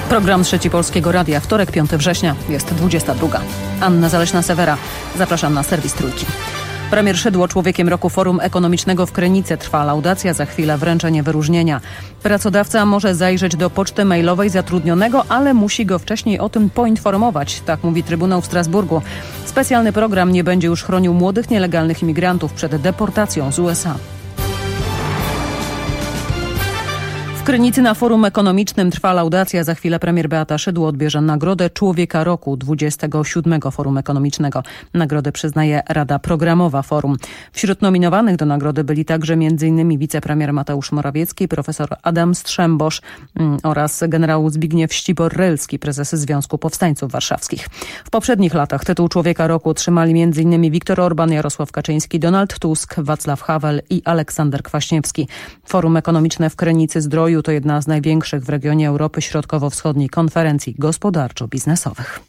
Program Trzeci Polskiego Radia, wtorek, 5 września, jest 22. Anna Zaleśna-Sewera. Zapraszam na serwis Trójki. Premier Szydło Człowiekiem Roku Forum Ekonomicznego w Krynicy. Trwa laudacja, za chwilę wręczenie wyróżnienia. Pracodawca może zajrzeć do poczty mailowej zatrudnionego, ale musi go wcześniej o tym poinformować. Tak mówi Trybunał w Strasburgu. Specjalny program nie będzie już chronił młodych nielegalnych imigrantów przed deportacją z USA. W Krynicy na Forum Ekonomicznym trwa laudacja. Za chwilę premier Beata Szydło odbierze Nagrodę Człowieka Roku 27. Forum Ekonomicznego. Nagrodę przyznaje Rada Programowa Forum. Wśród nominowanych do nagrody byli także m.in. wicepremier Mateusz Morawiecki, profesor Adam Strzembosz oraz generał Zbigniew Ścibor-Rylski, prezes Związku Powstańców Warszawskich. W poprzednich latach tytuł Człowieka Roku otrzymali m.in. Viktor Orban, Jarosław Kaczyński, Donald Tusk, Wacław Havel i Aleksander Kwaśniewski. Forum Ekonomiczne w Krynicy-Zdroju to jedna z największych w regionie Europy Środkowo-Wschodniej konferencji gospodarczo-biznesowych.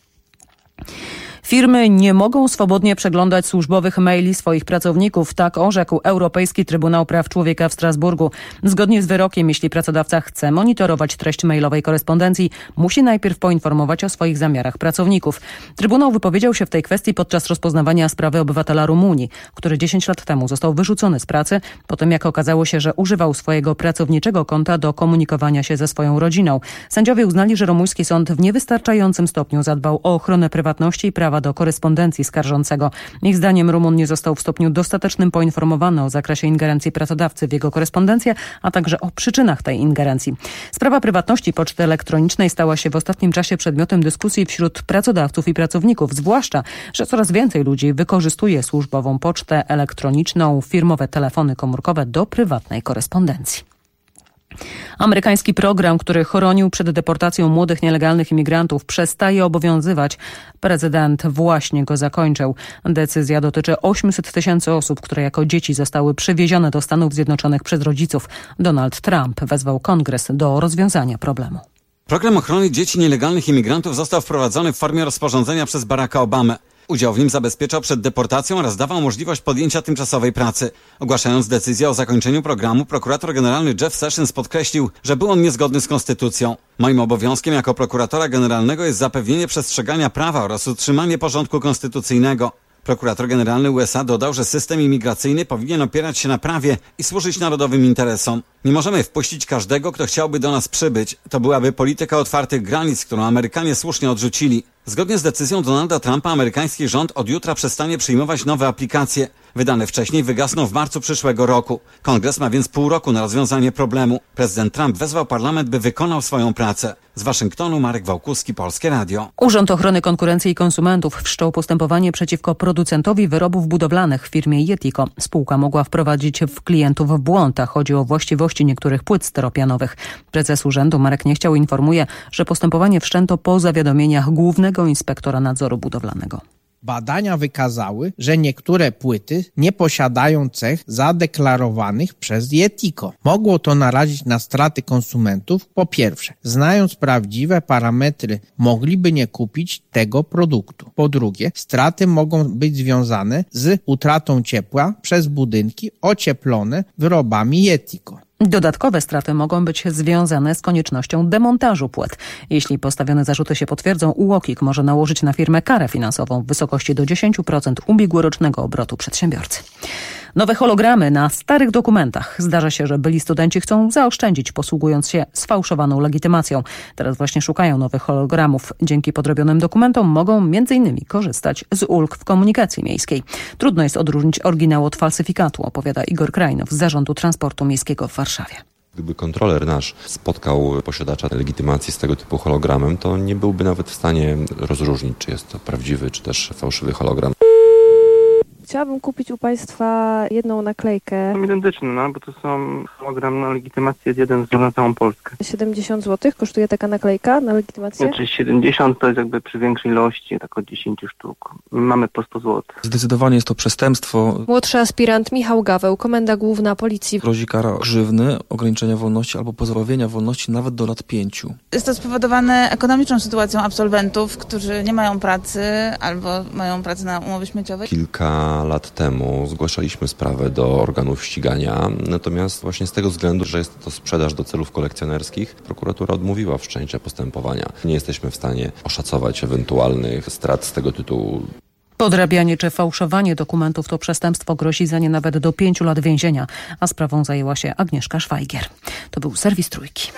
Firmy nie mogą swobodnie przeglądać służbowych maili swoich pracowników. Tak orzekł Europejski Trybunał Praw Człowieka w Strasburgu. Zgodnie z wyrokiem, jeśli pracodawca chce monitorować treść mailowej korespondencji, musi najpierw poinformować o swoich zamiarach pracowników. Trybunał wypowiedział się w tej kwestii podczas rozpoznawania sprawy obywatela Rumunii, który 10 lat temu został wyrzucony z pracy po tym, jak okazało się, że używał swojego pracowniczego konta do komunikowania się ze swoją rodziną. Sędziowie uznali, że rumuński sąd w niewystarczającym stopniu zadbał o ochronę prywatności i prawa do korespondencji skarżącego. Ich zdaniem Rumun nie został w stopniu dostatecznym poinformowany o zakresie ingerencji pracodawcy w jego korespondencję, a także o przyczynach tej ingerencji. Sprawa prywatności poczty elektronicznej stała się w ostatnim czasie przedmiotem dyskusji wśród pracodawców i pracowników, zwłaszcza, że coraz więcej ludzi wykorzystuje służbową pocztę elektroniczną, firmowe telefony komórkowe do prywatnej korespondencji. Amerykański program, który chronił przed deportacją młodych nielegalnych imigrantów, przestaje obowiązywać. Prezydent właśnie go zakończył. Decyzja dotyczy 800 tysięcy osób, które jako dzieci zostały przywiezione do Stanów Zjednoczonych przez rodziców. Donald Trump wezwał Kongres do rozwiązania problemu. Program ochrony dzieci nielegalnych imigrantów został wprowadzony w formie rozporządzenia przez Baracka Obamę. Udział w nim zabezpieczał przed deportacją oraz dawał możliwość podjęcia tymczasowej pracy. Ogłaszając decyzję o zakończeniu programu, prokurator generalny Jeff Sessions podkreślił, że był on niezgodny z konstytucją. Moim obowiązkiem jako prokuratora generalnego jest zapewnienie przestrzegania prawa oraz utrzymanie porządku konstytucyjnego. Prokurator generalny USA dodał, że system imigracyjny powinien opierać się na prawie i służyć narodowym interesom. Nie możemy wpuścić każdego, kto chciałby do nas przybyć. To byłaby polityka otwartych granic, którą Amerykanie słusznie odrzucili. Zgodnie z decyzją Donalda Trumpa amerykański rząd od jutra przestanie przyjmować nowe aplikacje. Wydane wcześniej wygasną w marcu przyszłego roku. Kongres ma więc pół roku na rozwiązanie problemu. Prezydent Trump wezwał parlament, by wykonał swoją pracę. Z Waszyngtonu Marek Wałkuski, Polskie Radio. Urząd Ochrony Konkurencji i Konsumentów wszczął postępowanie przeciwko producentowi wyrobów budowlanych w firmie Yetico. Spółka mogła wprowadzić klientów w błąd, a chodzi o właściwości niektórych płyt styropianowych. Prezes urzędu Marek Niechciał informuje, że postępowanie wszczęto po zawiadomieniach Głównego Inspektora Nadzoru Budowlanego. Badania wykazały, że niektóre płyty nie posiadają cech zadeklarowanych przez Yetico. Mogło to narazić na straty konsumentów. Po pierwsze, znając prawdziwe parametry, mogliby nie kupić tego produktu. Po drugie, straty mogą być związane z utratą ciepła przez budynki ocieplone wyrobami Yetico. Dodatkowe straty mogą być związane z koniecznością demontażu płyt. Jeśli postawione zarzuty się potwierdzą, UOKiK może nałożyć na firmę karę finansową w wysokości do 10% ubiegłorocznego obrotu przedsiębiorcy. Nowe hologramy na starych dokumentach. Zdarza się, że byli studenci chcą zaoszczędzić, posługując się sfałszowaną legitymacją. Teraz właśnie szukają nowych hologramów. Dzięki podrobionym dokumentom mogą m.in. korzystać z ulg w komunikacji miejskiej. Trudno jest odróżnić oryginał od falsyfikatu, opowiada Igor Krajnow z Zarządu Transportu Miejskiego w Warszawie. Gdyby kontroler nasz spotkał posiadacza legitymacji z tego typu hologramem, to nie byłby nawet w stanie rozróżnić, czy jest to prawdziwy, czy też fałszywy hologram. Chciałabym kupić u Państwa jedną naklejkę. Identyczny, bo to są hologram na legitymację, jest jeden na całą Polskę. 70 zł kosztuje taka naklejka na legitymację? Znaczy 70 to jest jakby przy większej ilości, tak od 10 sztuk. Mamy po 100 zł. Zdecydowanie jest to przestępstwo. Młodszy aspirant Michał Gaweł, Komenda Główna Policji. Grozi kara grzywny, ograniczenia wolności albo pozbawienia wolności nawet do lat 5. Jest to spowodowane ekonomiczną sytuacją absolwentów, którzy nie mają pracy albo mają pracę na umowie śmieciowej. Kilka kilka lat temu zgłaszaliśmy sprawę do organów ścigania, natomiast właśnie z tego względu, że jest to sprzedaż do celów kolekcjonerskich, prokuratura odmówiła wszczęcia postępowania. Nie jesteśmy w stanie oszacować ewentualnych strat z tego tytułu. Podrabianie czy fałszowanie dokumentów to przestępstwo, grozi za nie nawet do 5 lat więzienia, a sprawą zajęła się Agnieszka Szwajgier. To był serwis Trójki.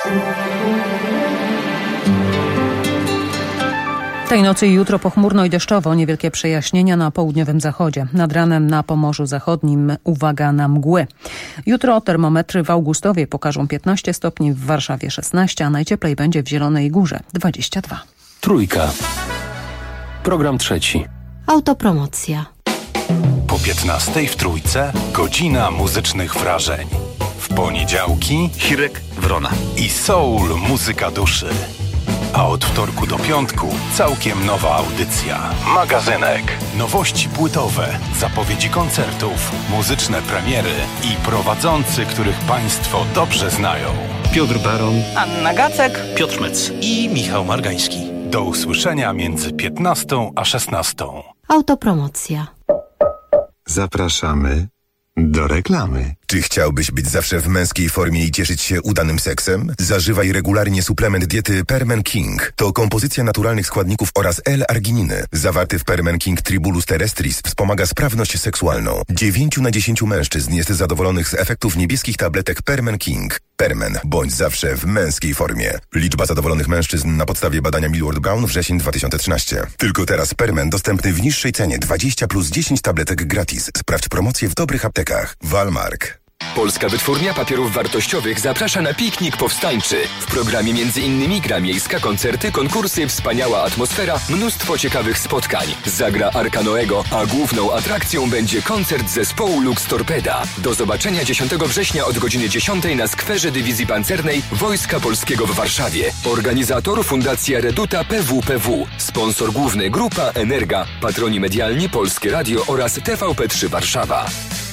Tej nocy i jutro pochmurno i deszczowo, niewielkie przejaśnienia na południowym zachodzie. Nad ranem na Pomorzu Zachodnim uwaga na mgły. Jutro termometry w Augustowie pokażą 15 stopni, w Warszawie 16, a najcieplej będzie w Zielonej Górze 22. Trójka. Program trzeci. Autopromocja. Po 15 w Trójce godzina muzycznych wrażeń. W poniedziałki Hirek Wrona i soul muzyka duszy. A od wtorku do piątku całkiem nowa audycja. Magazynek. Nowości płytowe, zapowiedzi koncertów, muzyczne premiery i prowadzący, których Państwo dobrze znają. Piotr Baron, Anna Gacek, Piotr Szmec i Michał Margański. Do usłyszenia między 15 a 16. Autopromocja. Zapraszamy do reklamy. Czy chciałbyś być zawsze w męskiej formie i cieszyć się udanym seksem? Zażywaj regularnie suplement diety Permen King. To kompozycja naturalnych składników oraz L-argininy. Zawarty w Permen King Tribulus terrestris wspomaga sprawność seksualną. 9 na 10 mężczyzn jest zadowolonych z efektów niebieskich tabletek Permen King. Permen. Bądź zawsze w męskiej formie. Liczba zadowolonych mężczyzn na podstawie badania Millward Brown wrzesień 2013. Tylko teraz Permen dostępny w niższej cenie 20 plus 10 tabletek gratis. Sprawdź promocję w dobrych aptekach. Walmark. Polska Wytwórnia Papierów Wartościowych zaprasza na piknik powstańczy. W programie m.in. gra miejska, koncerty, konkursy, wspaniała atmosfera, mnóstwo ciekawych spotkań. Zagra Arka Noego, a główną atrakcją będzie koncert zespołu Lux Torpeda. Do zobaczenia 10 września od godziny 10 na skwerze Dywizji Pancernej Wojska Polskiego w Warszawie. Organizator Fundacja Reduta PWPW. Sponsor główny Grupa Energa. Patroni medialni Polskie Radio oraz TVP3 Warszawa.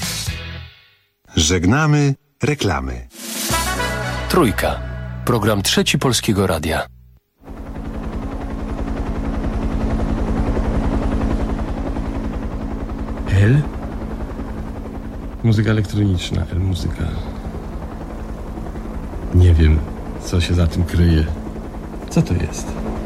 Żegnamy reklamy. Trójka. Program trzeci Polskiego Radia. L? Muzyka elektroniczna, L-muzyka. Nie wiem, co się za tym kryje. Co to jest?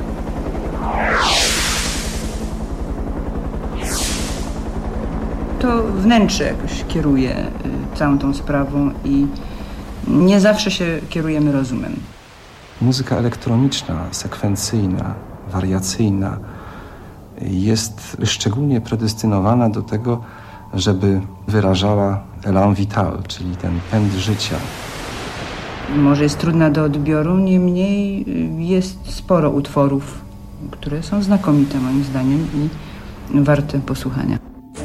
To wnętrze jakoś kieruje całą tą sprawą i nie zawsze się kierujemy rozumem. Muzyka elektroniczna, sekwencyjna, wariacyjna jest szczególnie predestynowana do tego, żeby wyrażała élan vital, czyli ten pęd życia. Może jest trudna do odbioru, niemniej jest sporo utworów, które są znakomite moim zdaniem i warte posłuchania.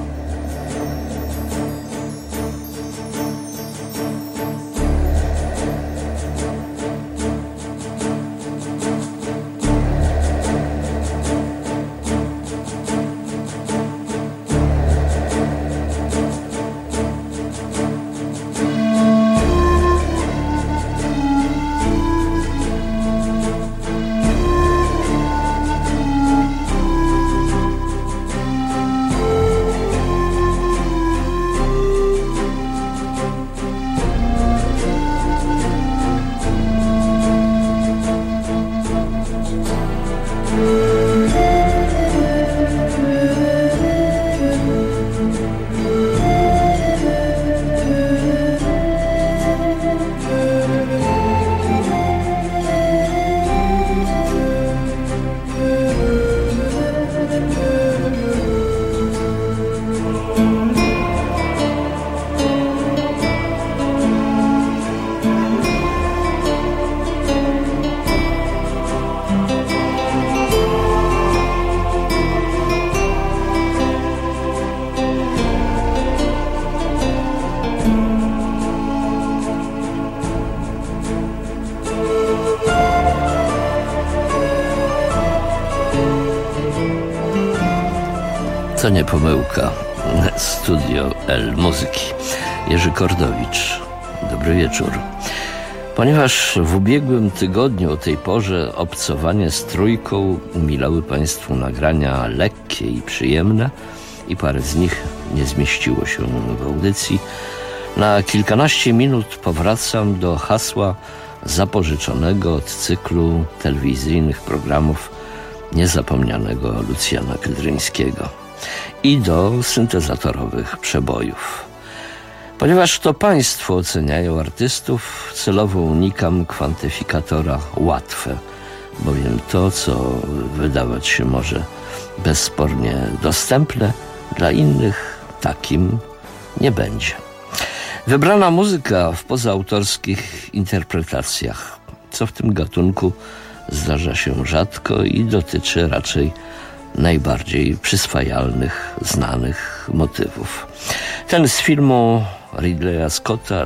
To nie pomyłka. Studio L Muzyki. Jerzy Kordowicz. Dobry wieczór. Ponieważ w ubiegłym tygodniu o tej porze obcowanie z Trójką umilały Państwu nagrania lekkie i przyjemne i parę z nich nie zmieściło się w audycji. Na kilkanaście minut powracam do hasła zapożyczonego od cyklu telewizyjnych programów niezapomnianego Lucjana Kydryńskiego i do syntezatorowych przebojów. Ponieważ to państwo oceniają artystów, celowo unikam kwantyfikatora łatwe, bowiem to, co wydawać się może bezspornie dostępne, dla innych takim nie będzie. Wybrana muzyka w pozaautorskich interpretacjach, co w tym gatunku zdarza się rzadko i dotyczy raczej najbardziej przyswajalnych, znanych motywów. Ten z filmu Ridleya Scotta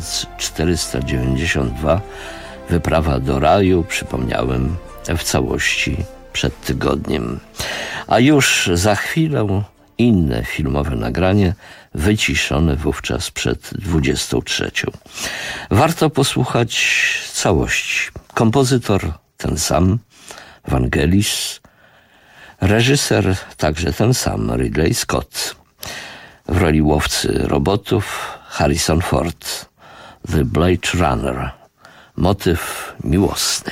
1492 Wyprawa do raju, przypomniałem w całości przed tygodniem. A już za chwilę inne filmowe nagranie, wyciszone wówczas przed 23. Warto posłuchać całości. Kompozytor ten sam, Vangelis, reżyser także ten sam, Ridley Scott. W roli łowcy robotów Harrison Ford, The Blade Runner, motyw miłosny.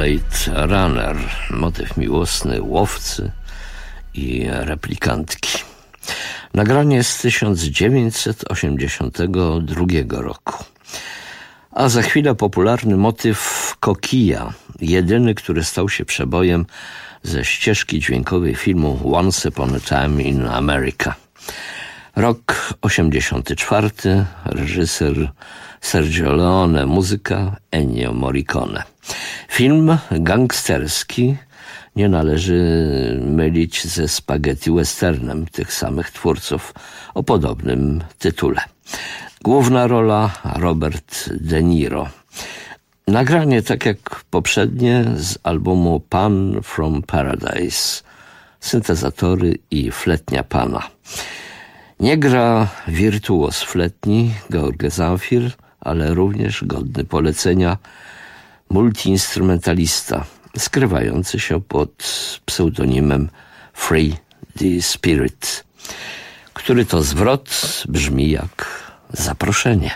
Blade Runner, motyw miłosny łowcy i replikantki. Nagranie z 1982 roku. A za chwilę popularny motyw Kokija, jedyny, który stał się przebojem ze ścieżki dźwiękowej filmu Once Upon a Time in America. Rok 84, reżyser Sergio Leone, muzyka Ennio Morricone. Film gangsterski, nie należy mylić ze spaghetti westernem tych samych twórców o podobnym tytule. Główna rola Robert De Niro. Nagranie, tak jak poprzednie, z albumu Pan from Paradise. Syntezatory i fletnia Pana. Nie gra wirtuoz fletni George Zamfir, ale również godny polecenia multiinstrumentalista skrywający się pod pseudonimem Free the Spirit, który to zwrot brzmi jak zaproszenie.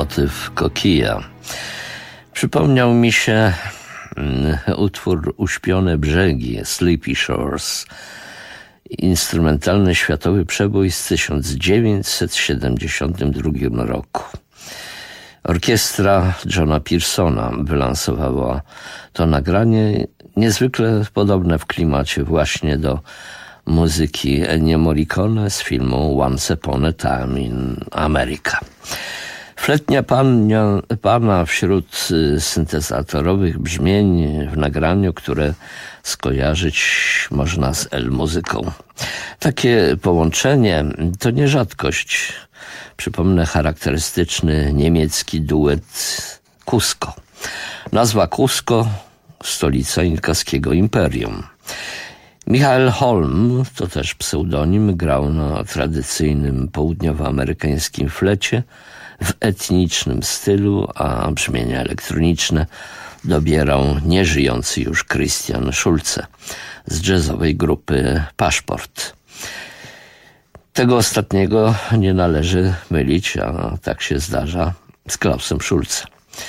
motyw Kokija. Przypomniał mi się utwór Uśpione brzegi, Sleepy Shores, instrumentalny światowy przebój z 1972 roku. Orkiestra Johna Pearsona wylansowała to nagranie, niezwykle podobne w klimacie właśnie do muzyki Ennio Morricone z filmu Once Upon a Time in America. Fletnia pana wśród syntezatorowych brzmień w nagraniu, które skojarzyć można z muzyką. Takie połączenie to nie rzadkość. Przypomnę charakterystyczny niemiecki duet Cusco. Nazwa Cusco, stolica inkaskiego imperium. Michael Holm, to też pseudonim, grał na tradycyjnym południowoamerykańskim flecie w etnicznym stylu, a brzmienia elektroniczne dobierał nieżyjący już Christian Schulze z jazzowej grupy Paszport. Tego ostatniego nie należy mylić, a tak się zdarza, z Klausem Schulze.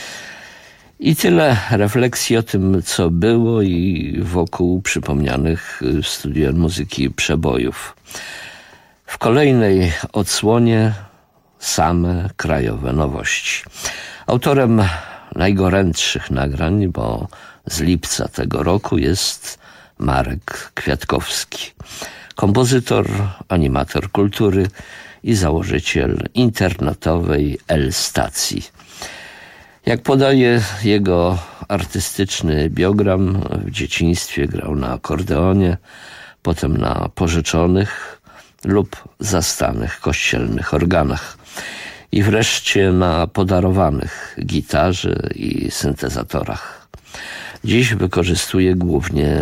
I tyle refleksji o tym, co było i wokół przypomnianych w Studiu Muzyki przebojów. W kolejnej odsłonie same krajowe nowości. Autorem najgorętszych nagrań, bo z lipca tego roku, jest Marek Kwiatkowski. Kompozytor, animator kultury i założyciel internetowej L-Stacji. Jak podaje jego artystyczny biogram, w dzieciństwie grał na akordeonie, potem na pożyczonych lub zastanych kościelnych organach i wreszcie na podarowanych gitarze i syntezatorach. Dziś wykorzystuje głównie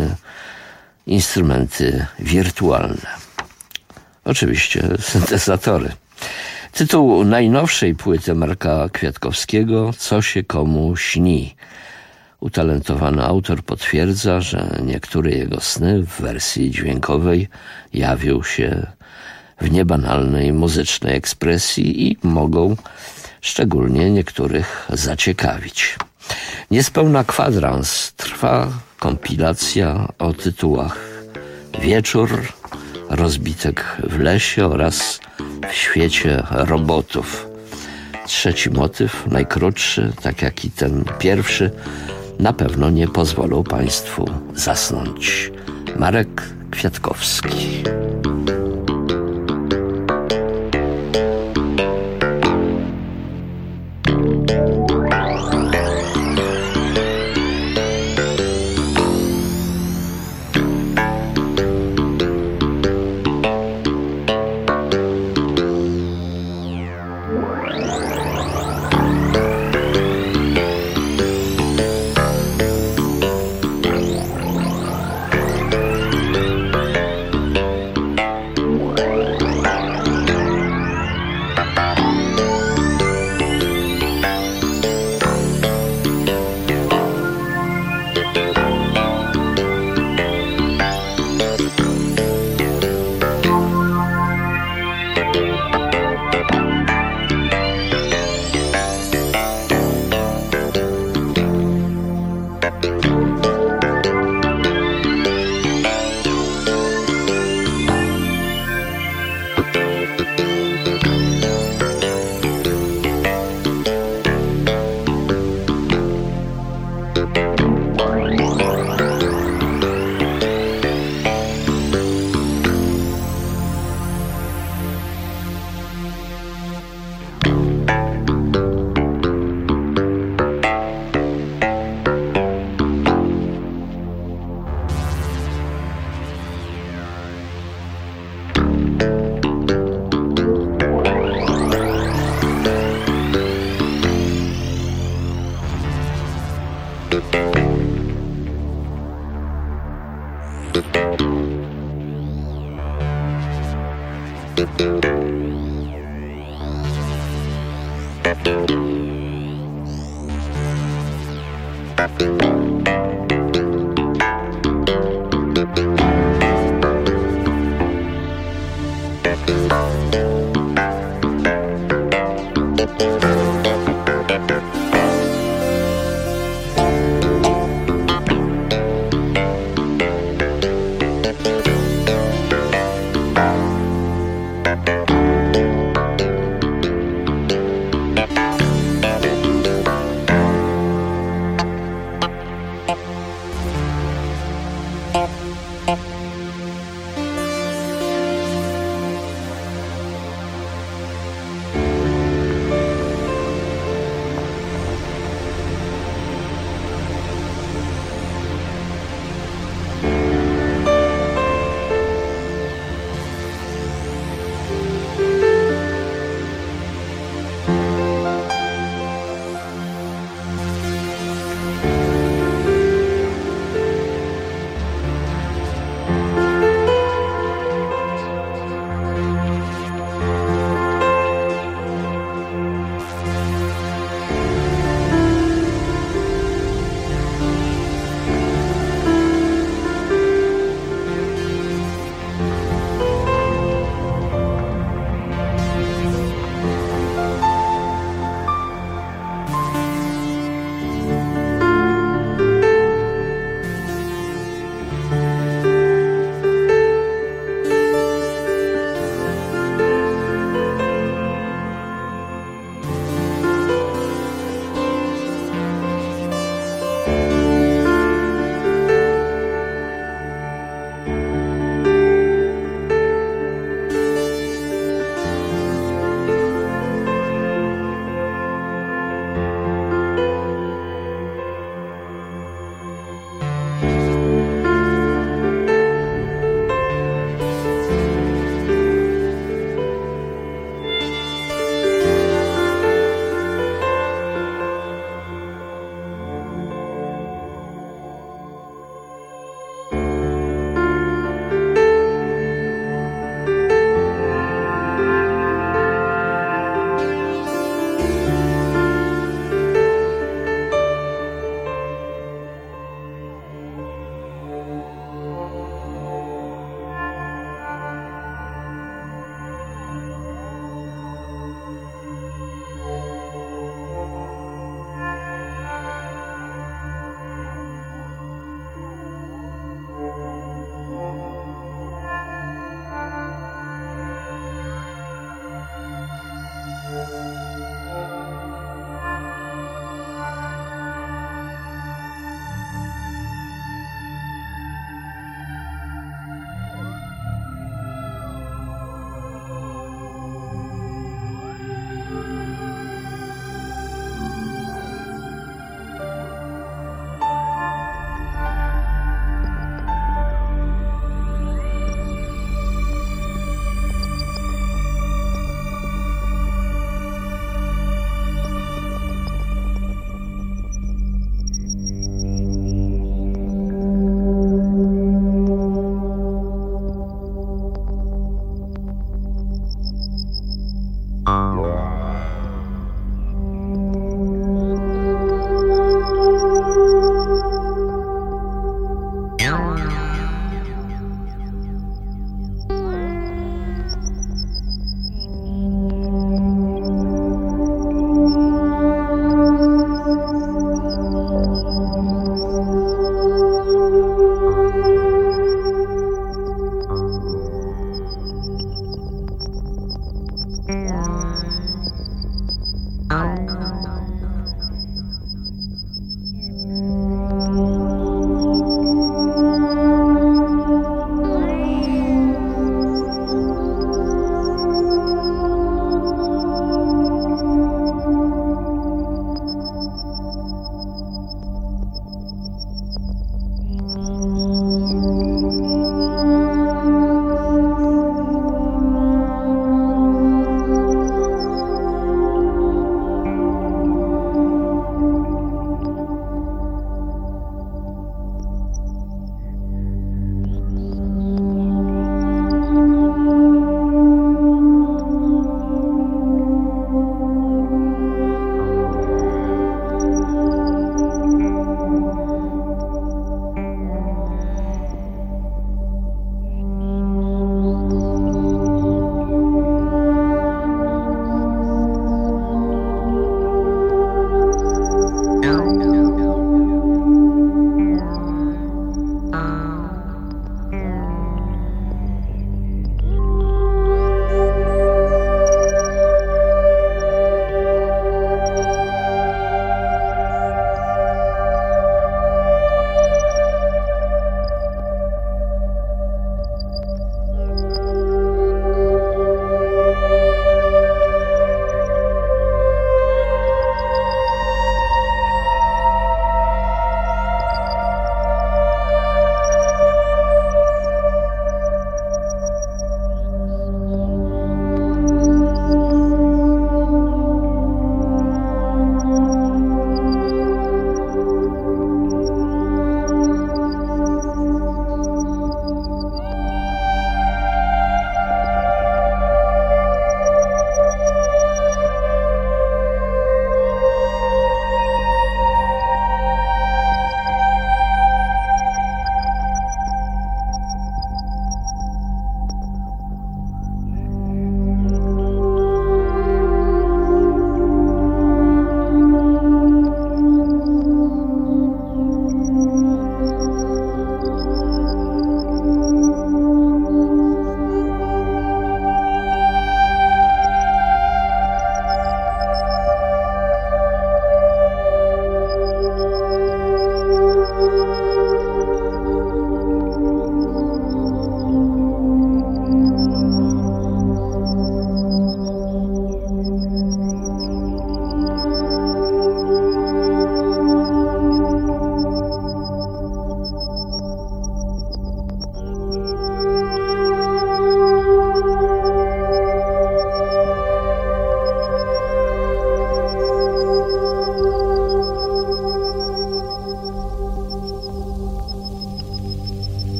instrumenty wirtualne. Oczywiście syntezatory. Tytuł najnowszej płyty Marka Kwiatkowskiego Co się komu śni. Utalentowany autor potwierdza, że niektóre jego sny w wersji dźwiękowej jawią się w niebanalnej muzycznej ekspresji i mogą szczególnie niektórych zaciekawić. Niespełna kwadrans trwa kompilacja o tytułach Wieczór, Rozbitek w lesie oraz W świecie robotów. Trzeci motyw, najkrótszy, tak jak i ten pierwszy, na pewno nie pozwolą Państwu zasnąć. Marek Kwiatkowski.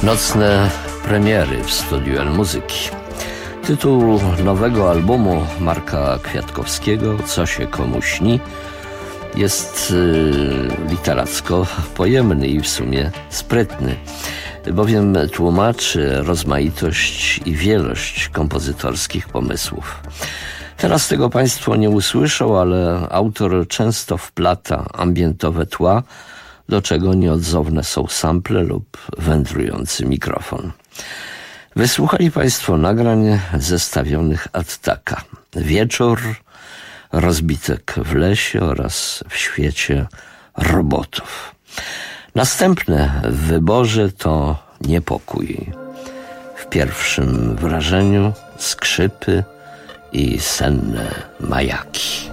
Nocne premiery w studiu El Muzyki. Tytuł nowego albumu Marka Kwiatkowskiego, Co się komu śni, jest literacko pojemny i w sumie sprytny, bowiem tłumaczy rozmaitość i wielość kompozytorskich pomysłów. Teraz tego Państwo nie usłyszą, ale autor często wplata ambientowe tła, do czego nieodzowne są sample lub wędrujący mikrofon. Wysłuchali Państwo nagrań zestawionych ad taka. Wieczór, rozbitek w lesie oraz w świecie robotów. Następne w wyborze to niepokój. W pierwszym wrażeniu skrzypy i senne majaki.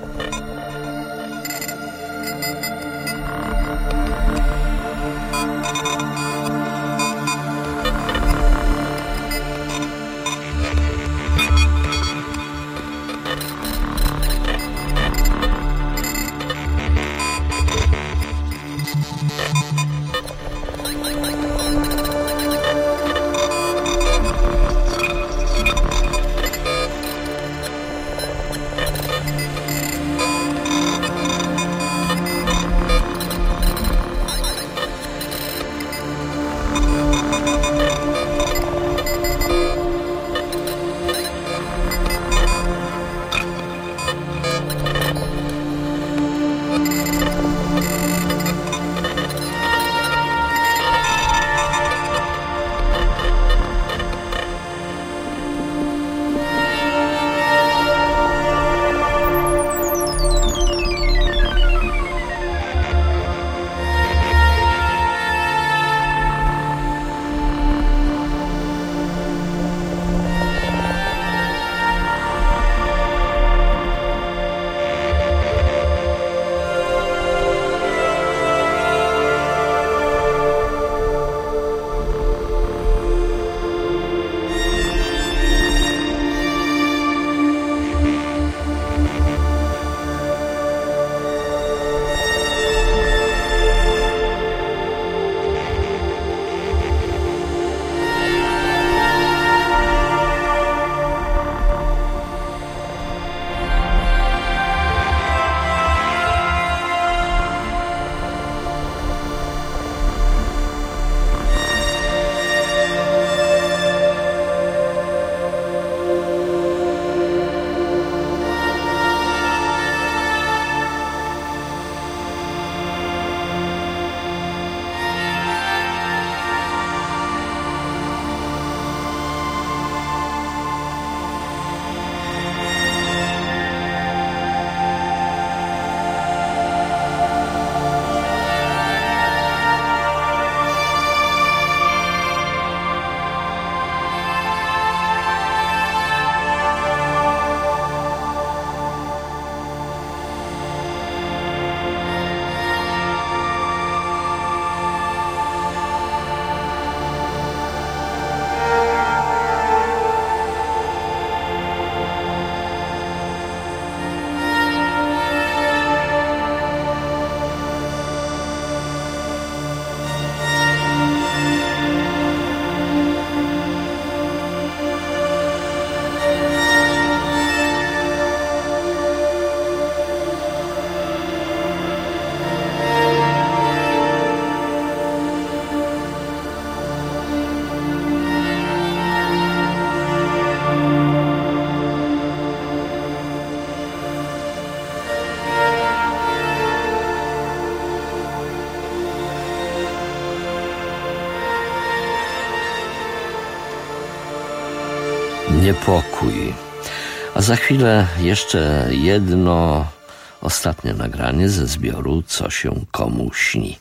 Niepokój. A za chwilę jeszcze jedno ostatnie nagranie ze zbioru Co się komu śni.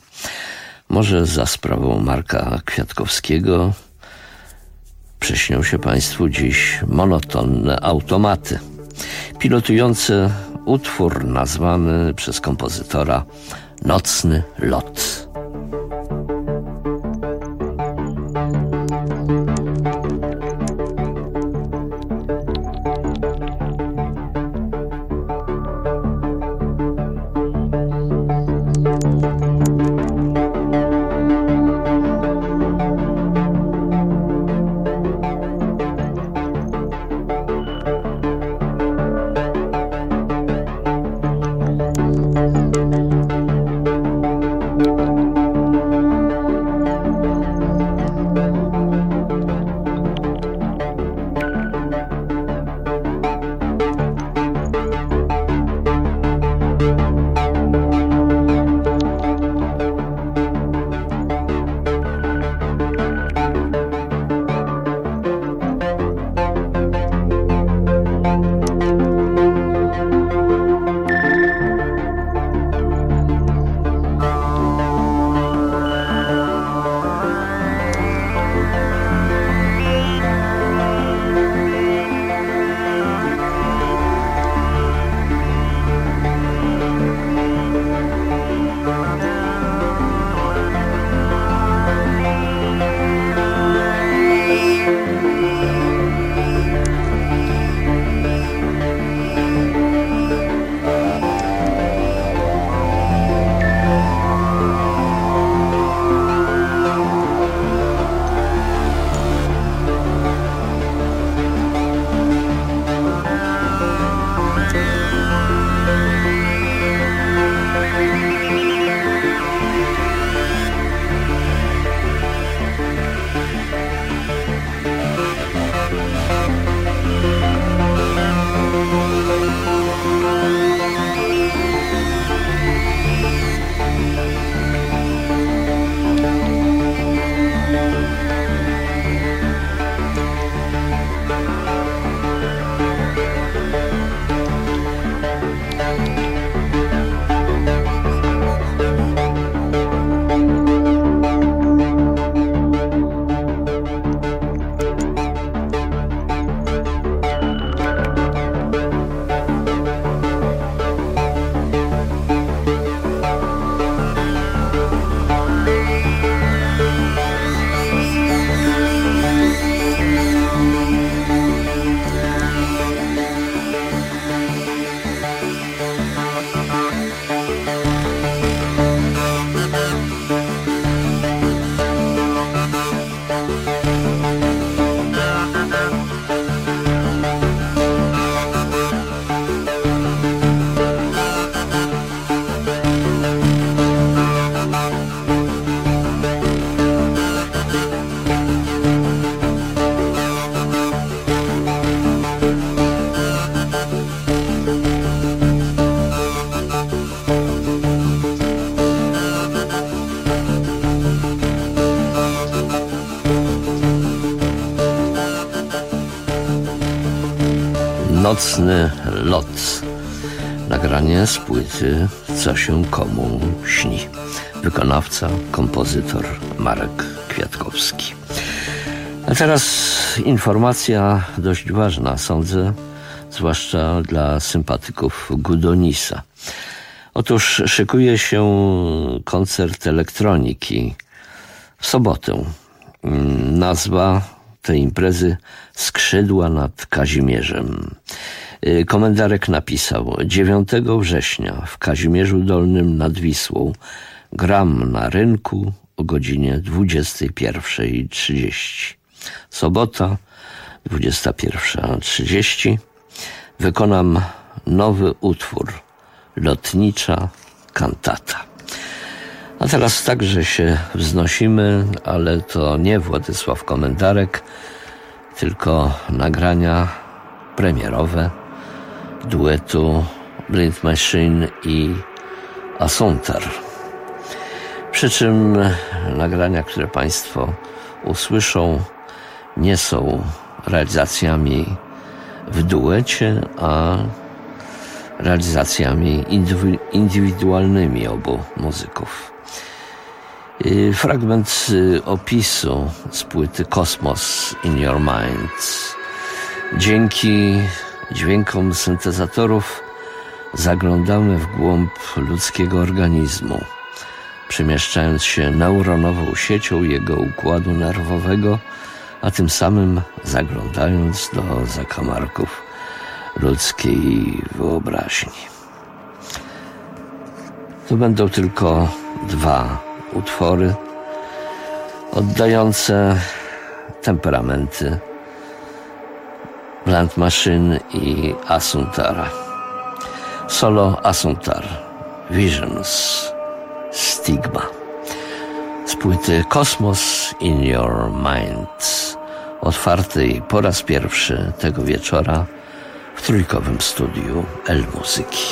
Może za sprawą Marka Kwiatkowskiego przyśnią się Państwu dziś monotonne automaty, pilotujące utwór nazwany przez kompozytora Nocny lot. Nocny lot. Nagranie z płyty Co się komu śni. Wykonawca, kompozytor Marek Kwiatkowski. A teraz informacja dość ważna, sądzę, zwłaszcza dla sympatyków Goodonisa. Otóż szykuje się koncert elektroniki w sobotę. Nazwa tej imprezy Skrzydła nad Kazimierzem. Komendarek napisał: 9 września w Kazimierzu Dolnym nad Wisłą gram na rynku o godzinie 21:30. Sobota 21:30. Wykonam nowy utwór Lotnicza kantata. A teraz także się wznosimy, ale to nie Władysław Komendarek, tylko nagrania premierowe duetu Blind Machine i Asuntar. Przy czym nagrania, które Państwo usłyszą, nie są realizacjami w duecie, a realizacjami indywidualnymi obu muzyków. Fragment opisu z płyty Cosmos in Your Mind. Dzięki dźwiękom syntezatorów zaglądamy w głąb ludzkiego organizmu, przemieszczając się neuronową siecią jego układu nerwowego, a tym samym zaglądając do zakamarków ludzkiej wyobraźni. To będą tylko 2 utwory oddające temperamenty Blind Machine i Asuntara. Solo Asuntar, Visions, Stigma. Z płyty Cosmos in Your Mind, otwartej po raz pierwszy tego wieczora w trójkowym studiu El Muzyki.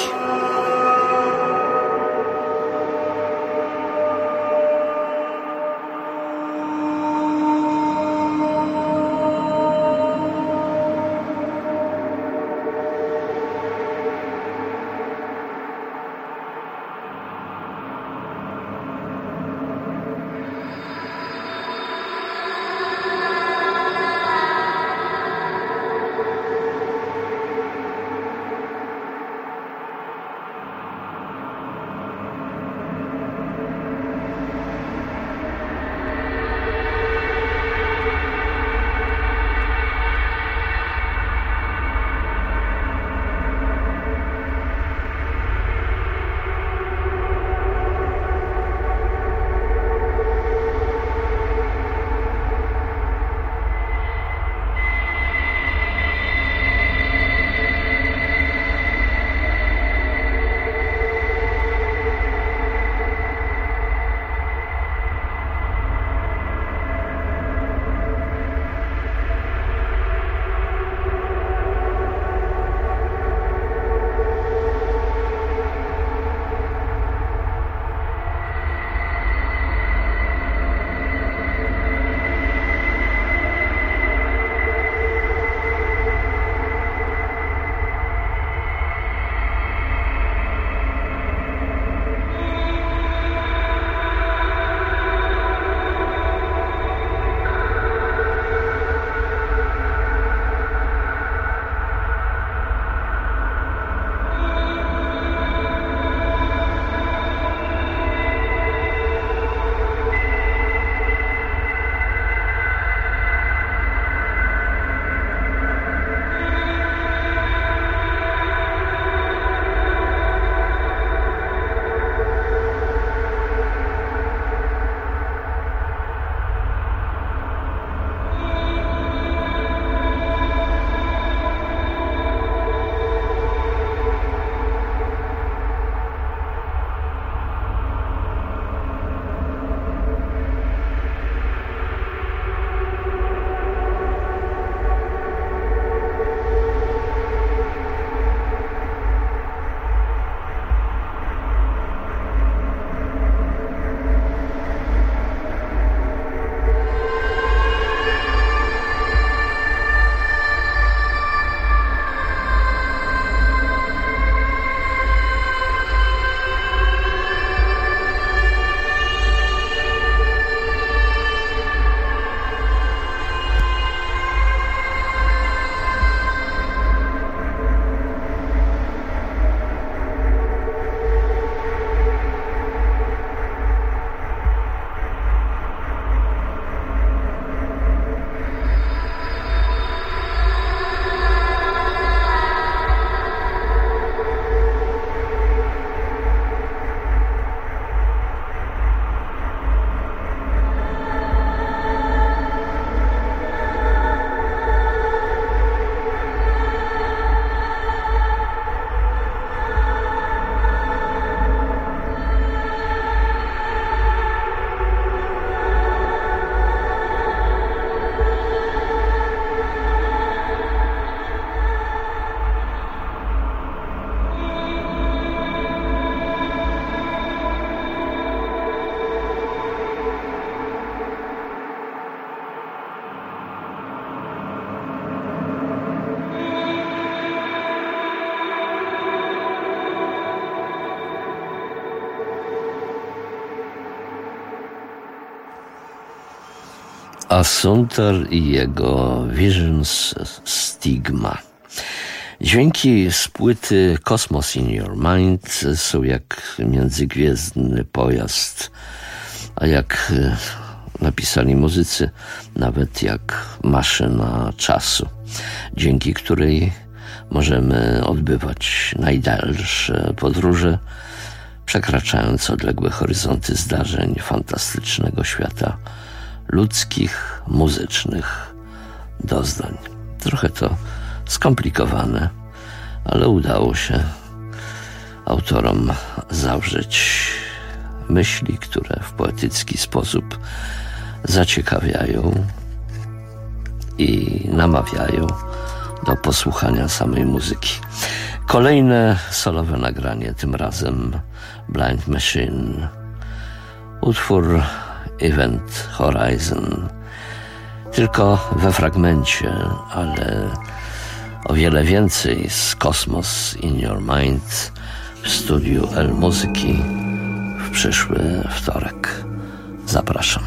Assuntor i jego Visions Stigma. Dźwięki z płyty Cosmos in Your Mind są jak międzygwiezdny pojazd, a jak napisali muzycy, nawet jak maszyna czasu, dzięki której możemy odbywać najdalsze podróże, przekraczając odległe horyzonty zdarzeń fantastycznego świata ludzkich, muzycznych doznań. Trochę to skomplikowane, ale udało się autorom zawrzeć myśli, które w poetycki sposób zaciekawiają i namawiają do posłuchania samej muzyki. Kolejne solowe nagranie, tym razem Blind Machine. Utwór Event Horizon. Tylko we fragmencie, ale o wiele więcej z Cosmos in Your Mind w studiu El Muzyki w przyszły wtorek. Zapraszam.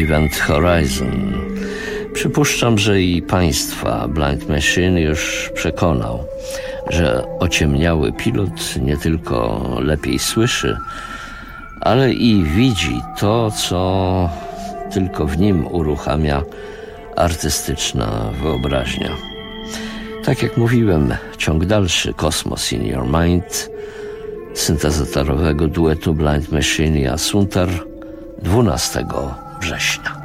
Event Horizon. Przypuszczam, że i państwa Blind Machine już przekonał, że ociemniały pilot nie tylko lepiej słyszy, ale i widzi to, co tylko w nim uruchamia artystyczna wyobraźnia. Tak jak mówiłem, ciąg dalszy Kosmos in Your Mind syntezatorowego duetu Blind Machine i Asuntar 12 września.